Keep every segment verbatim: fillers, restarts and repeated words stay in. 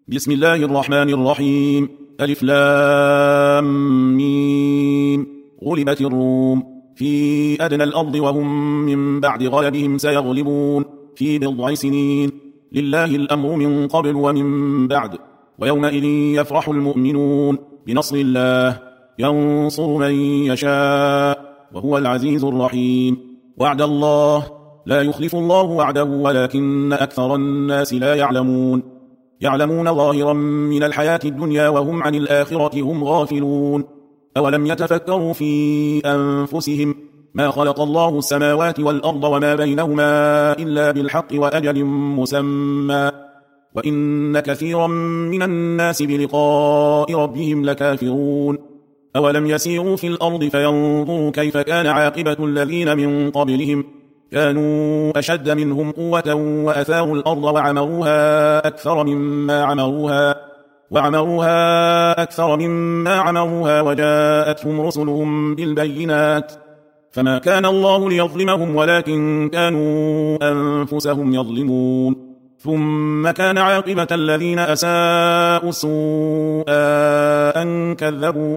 بسم الله الرحمن الرحيم. ألف لام ميم. غلبت الروم في أدنى الأرض وهم من بعد غلبهم سيغلبون في بضع سنين. لله الأمر من قبل ومن بعد، ويومئذ يفرح المؤمنون بنصر الله ينصر من يشاء وهو العزيز الرحيم. وعد الله لا يخلف الله وعده ولكن أكثر الناس لا يعلمون. يعلمون ظاهرا من الحياة الدنيا وهم عن الآخرة هم غافلون. أولم يتفكروا في أنفسهم ما خلق الله السماوات والأرض وما بينهما إلا بالحق وأجل مسمى، وإن كثيرا من الناس بلقاء ربهم لكافرون. أولم يسيروا في الأرض فينظروا كيف كان عاقبة الذين من قبلهم كانوا أشد منهم قوة وأثاروا الأرض وعمروها أكثر مما عمروها وعمروها أكثر مما عمروها وجاءتهم رسلهم بالبينات، فما كان الله ليظلمهم ولكن كانوا أنفسهم يظلمون. ثم كان عاقبة الذين أساءوا السوء أن كذبوا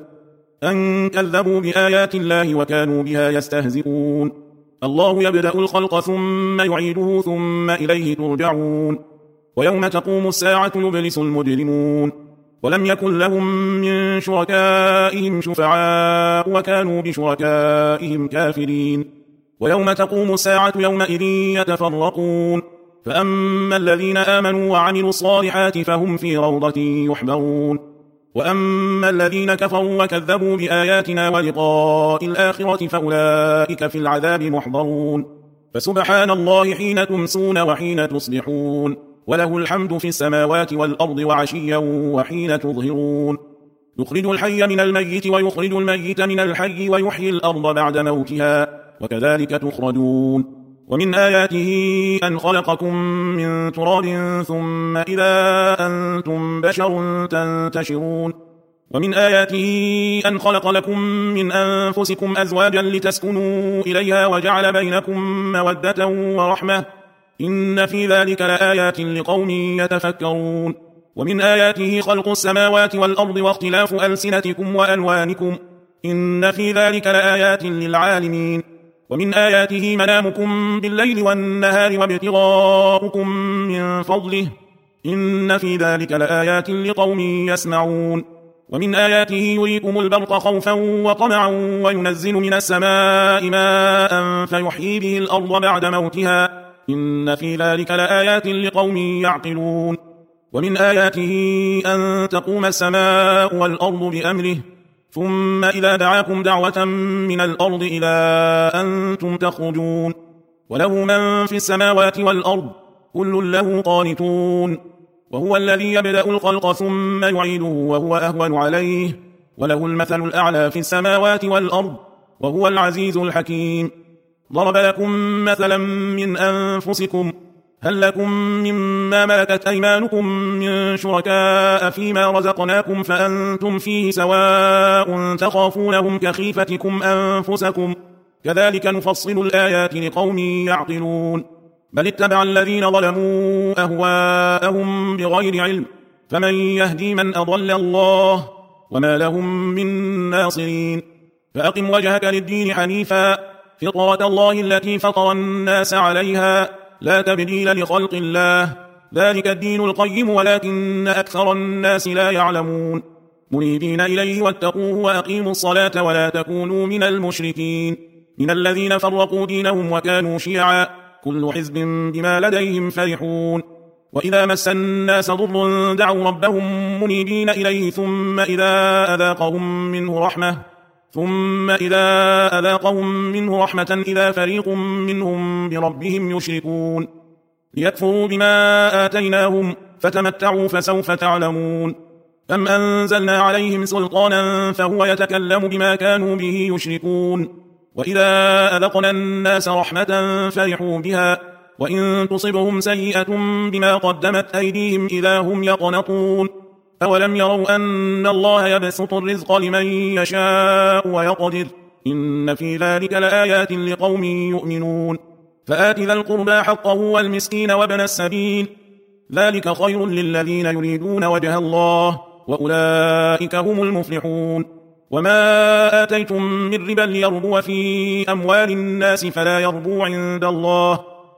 أن كذبوا بآيات الله وكانوا بها يستهزئون. الله يبدأ الخلق ثم يعيده ثم إليه ترجعون. ويوم تقوم الساعة يبلس المجرمون ولم يكن لهم من شركائهم شفعاء وكانوا بشركائهم كافرين. ويوم تقوم الساعة يومئذ يتفرقون، فأما الذين آمنوا وعملوا الصالحات فهم في روضة يحبرون، وأما الذين كفروا وكذبوا بآياتنا ولقاء الآخرة فأولئك في العذاب محضرون. فسبحان الله حين تمسون وحين تصبحون، وله الحمد في السماوات والأرض وعشيا وحين تظهرون. يخرج الحي من الميت ويخرج الميت من الحي ويحيي الأرض بعد موتها وكذلك تخرجون. ومن آياته أن خلقكم من تراب ثم إذا أنتم بشر تنتشرون. ومن آياته أن خلق لكم من أنفسكم أزواجا لتسكنوا إليها وجعل بينكم مودة ورحمة، إن في ذلك لآيات لقوم يتفكرون. ومن آياته خلق السماوات والأرض واختلاف ألسنتكم وألوانكم، إن في ذلك لآيات للعالمين. ومن آياته منامكم بالليل والنهار وابتغاؤكم من فضله، إن في ذلك لآيات لقوم يسمعون. ومن آياته يريكم البرق خوفا وطمعا وينزل من السماء ماء فيحيي به الأرض بعد موتها، إن في ذلك لآيات لقوم يعقلون. ومن آياته أن تقوم السماء والأرض بأمره ثم إذا دعاكم دعوة من الأرض إذا أنتم تخرجون. وله من في السماوات والأرض كل له قانتون. وهو الذي يبدأ الخلق ثم يعيده وهو أهون عليه، وله المثل الأعلى في السماوات والأرض وهو العزيز الحكيم. ضرب لكم مثلا من أنفسكم، هل لكم مما ملكت أيمانكم من شركاء فيما رزقناكم فأنتم فيه سواء تخافونهم كخيفتكم أنفسكم، كذلك نفصل الآيات لقوم يعقلون. بل اتبع الذين ظلموا أهواءهم بغير علم، فمن يهدي من أضل الله وما لهم من ناصرين. فأقم وجهك للدين حنيفا، فطرة الله التي فطر الناس عليها، لا تبديل لخلق الله، ذلك الدين القيم ولكن أكثر الناس لا يعلمون. منيبين إليه واتقوه وأقيموا الصلاة ولا تكونوا من المشركين، من الذين فرقوا دينهم وكانوا شيعا، كل حزب بما لديهم فرحون. وإذا مس الناس ضر دعوا ربهم منيبين إليه ثم إذا أذاقهم منه رحمة ثم إذا أذاقهم منه رحمة إذا فريق منهم بربهم يشركون. ليكفروا بما آتيناهم فتمتعوا فسوف تعلمون. أم أنزلنا عليهم سلطانا فهو يتكلم بما كانوا به يشركون. وإذا أذقنا الناس رحمة فرحوا بها، وإن تصبهم سيئة بما قدمت أيديهم إذا هم يقنطون. أولم يروا أن الله يبسط الرزق لمن يشاء ويقدر، إن في ذلك لآيات لقوم يؤمنون. فآت ذا القربى حقه والمسكين وابن السبيل ذلك خير للذين يريدون وجه الله وأولئك هم المفلحون. وما آتيتم من ربا ليربو في أموال الناس فلا يربو عند الله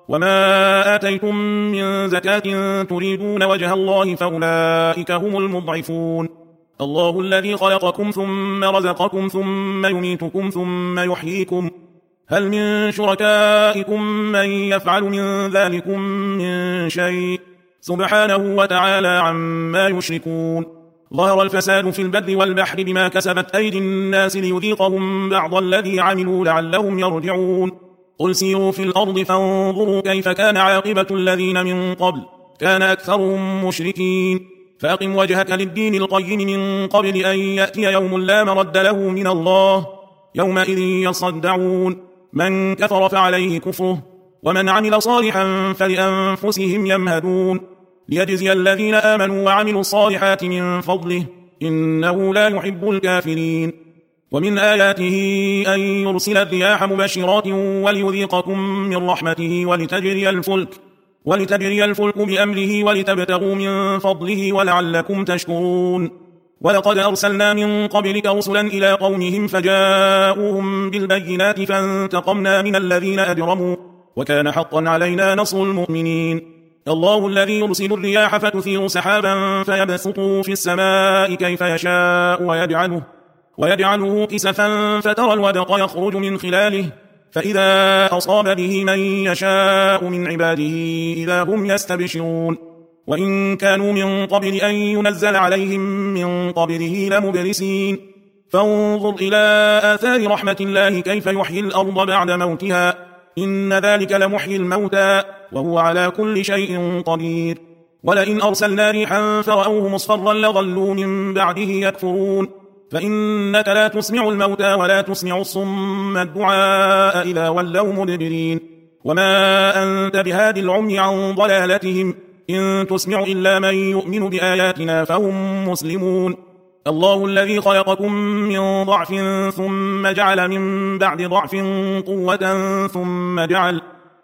وما آتيتم من زكاة تريدون وجه الله فأولئك هم المضعفون. الله الذي خلقكم ثم رزقكم ثم يميتكم ثم يحييكم هل من شركائكم من يفعل من ذلكم من شيء سبحانه وتعالى عما يشركون. ظهر الفساد في البر والبحر بما كسبت أيدي الناس ليذيقهم بعض الذي عملوا لعلهم يرجعون. قل سيروا في الأرض فانظروا كيف كان عاقبة الذين من قبل كان أكثرهم مشركين. فأقم وجهك للدين القيم من قبل أن يأتي يوم لا مرد له من الله يومئذ يصدعون. من كفر فعليه كفره ومن عمل صالحا فلأنفسهم يمهدون ليجزي الذين آمنوا وعملوا الصالحات من فضله إنه لا يحب الكافرين. ومن آياته أن يرسل الرياح مبشرات وليذيقكم من رحمته ولتجري الفلك ولتجري الفلك بأمره ولتبتغوا من فضله ولعلكم تشكرون. ولقد أرسلنا من قبلك رسلا إلى قومهم فجاءوهم بالبينات فانتقمنا من الذين أجرموا وكان حقا علينا نصر المؤمنين. الله الذي يرسل الرياح فتثير سحابا فيبسطه في السماء كيف يشاء ويجعله, ويجعله كسفا فترى الودق يخرج من خلاله فإذا أصاب به من يشاء من عباده إذا هم يستبشرون. وإن كانوا من قبل أن ينزل عليهم من قبله لمبلسين. فانظر إلى آثار رحمة الله كيف يحيي الأرض بعد موتها إن ذلك لمحيي الموتى وهو على كل شيء قدير. ولئن أرسلنا ريحا فرأوه مصفرا لظلوا من بعده يكفرون. فإنك لا تسمع الموتى ولا تسمع الصم الدعاء إذا ولوا مدبرين. وما أنت بهادي العمي عن ضلالتهم إن تسمع إلا من يؤمن بآياتنا فهم مسلمون. الله الذي خلقكم من ضعف ثم جعل من بعد ضعف قوة ثم جعل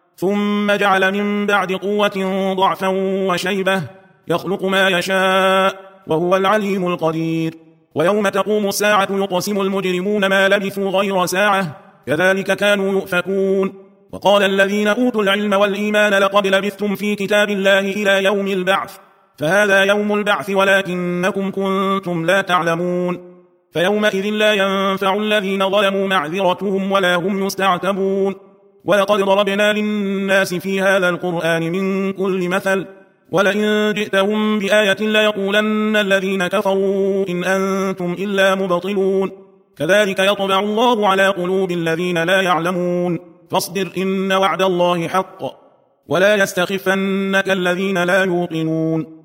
ثم جعل من بعد قوة ضعفا وشيبة يخلق ما يشاء وهو العليم القدير. ويوم تقوم الساعة يقسم المجرمون ما لبثوا غير ساعة كذلك كانوا يؤفكون. وقال الذين أوتوا العلم والإيمان لقد لبثتم في كتاب الله إلى يوم البعث فهذا يوم البعث ولكنكم كنتم لا تعلمون. فيومئذ لا ينفع الذين ظلموا معذرتهم ولا هم يستعتبون. ولقد ضربنا للناس في هذا القرآن من كل مثل ولئن جئتهم بآية ليقولن الذين كفروا إن أنتم إلا مبطلون. كذلك يطبع الله على قلوب الذين لا يعلمون. فاصبر إن وعد الله حق ولا يستخفنك الذين لا يوقنون.